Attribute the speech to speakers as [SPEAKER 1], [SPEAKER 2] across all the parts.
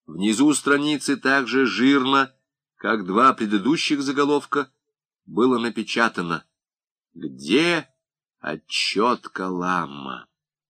[SPEAKER 1] Внизу страницы так же жирно, как два предыдущих заголовка, было напечатано: «Где отчет Калама?»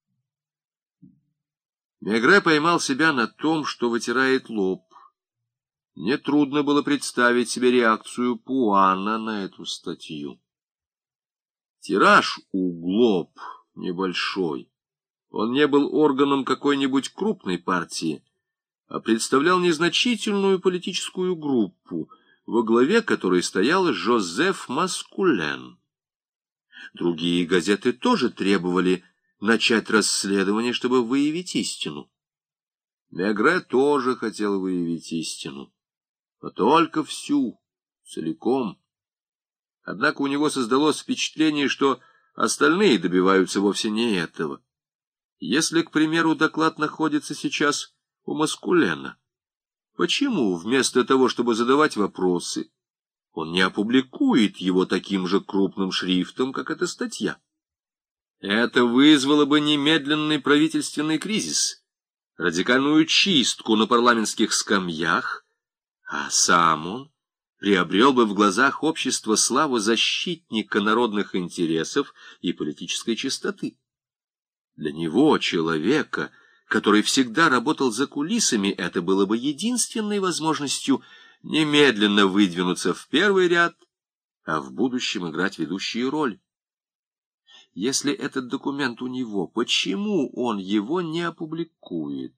[SPEAKER 1] Мегре поймал себя на том, что вытирает лоб. Нетрудно было представить себе реакцию Пуана на эту статью. Тираж у «Глоб» небольшой. Он не был органом какой-нибудь крупной партии, а представлял незначительную политическую группу, во главе которой стоял Жозеф Маскулен. Другие газеты тоже требовали начать расследование, чтобы выявить истину. Мегре тоже хотел выявить истину, но только всю, целиком. Однако у него создалось впечатление, что остальные добиваются вовсе не этого. Если, к примеру, доклад находится сейчас у Маскулена, почему вместо того, чтобы задавать вопросы, он не опубликует его таким же крупным шрифтом, как эта статья? Это вызвало бы немедленный правительственный кризис, радикальную чистку на парламентских скамьях, а сам он приобрел бы в глазах общества славу защитника народных интересов и политической чистоты. Для него, человека, который всегда работал за кулисами, это было бы единственной возможностью немедленно выдвинуться в первый ряд, а в будущем играть ведущую роль. Если этот документ у него, почему он его не опубликует?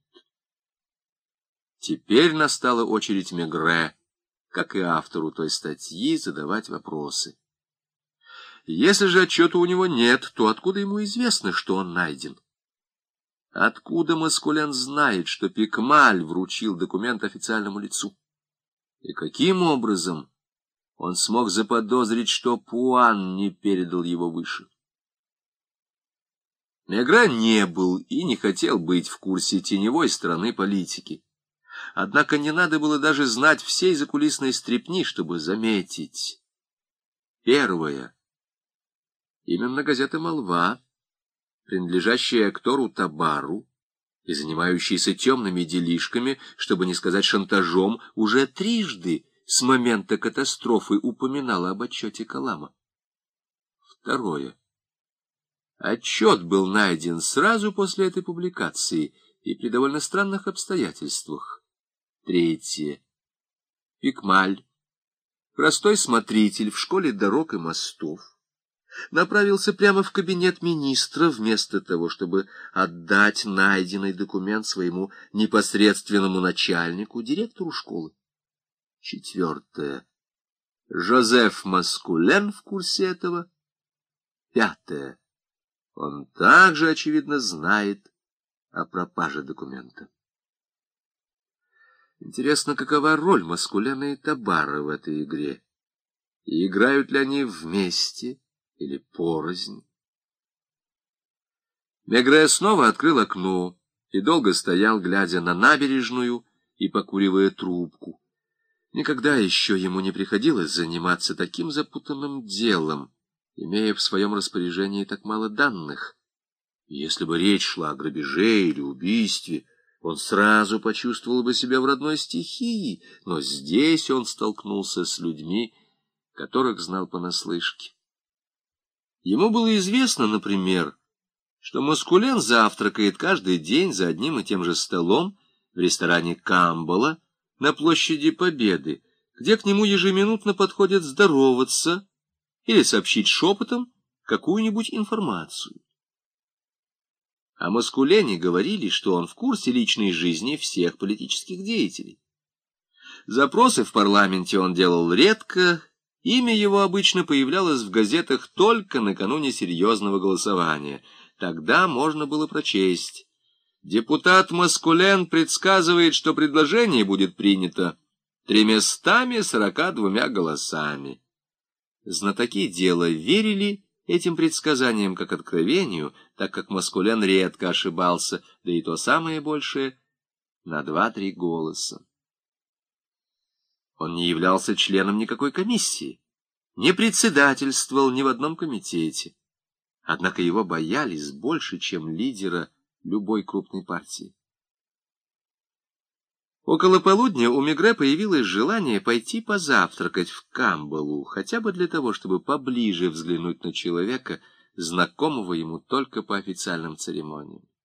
[SPEAKER 1] Теперь настала очередь Мегре, как и автору той статьи, задавать вопросы. Если же отчета у него нет, то откуда ему известно, что он найден? Откуда Маскулен знает, что Пикмаль вручил документ официальному лицу? И каким образом он смог заподозрить, что Пуан не передал его выше? Мегре не был и не хотел быть в курсе теневой стороны политики. Однако не надо было даже знать всей закулисной стряпни, чтобы заметить. Первое. Именно газета «Молва», принадлежащая актору Табару и занимающаяся темными делишками, чтобы не сказать шантажом, уже трижды с момента катастрофы упоминала об отчете Калама. Второе. Отчет был найден сразу после этой публикации и при довольно странных обстоятельствах. Третье. Пикмаль, простой смотритель в школе дорог и мостов, направился прямо в кабинет министра вместо того, чтобы отдать найденный документ своему непосредственному начальнику, директору школы. Четвертое. Жозеф Маскулен в курсе этого. Пятое. Он также, очевидно, знает о пропаже документа. Интересно, какова роль Маскулена и Табара в этой игре? И играют ли они вместе или порознь? Мегре снова открыл окно и долго стоял, глядя на набережную и покуривая трубку. Никогда еще ему не приходилось заниматься таким запутанным делом, имея в своем распоряжении так мало данных. Если бы речь шла о грабеже или убийстве, он сразу почувствовал бы себя в родной стихии, но здесь он столкнулся с людьми, которых знал понаслышке. Ему было известно, например, что Маскулен завтракает каждый день за одним и тем же столом в ресторане Камбала на площади Победы, где к нему ежеминутно подходят здороваться или сообщить шепотом какую-нибудь информацию. О Маскулене говорили, что он в курсе личной жизни всех политических деятелей. Запросы в парламенте он делал редко, имя его обычно появлялось в газетах только накануне серьезного голосования. Тогда можно было прочесть: депутат Маскулен предсказывает, что предложение будет принято 342 голосами. Знатоки дела верили этим предсказаниям как откровению, так как Маскулен редко ошибался, да и то самое большее — на 2-3 голоса. Он не являлся членом никакой комиссии, не председательствовал ни в одном комитете. Однако его боялись больше, чем лидера любой крупной партии. Около полудня у Мегре появилось желание пойти позавтракать в Камбалу, хотя бы для того, чтобы поближе взглянуть на человека, знакомого ему только по официальным церемониям.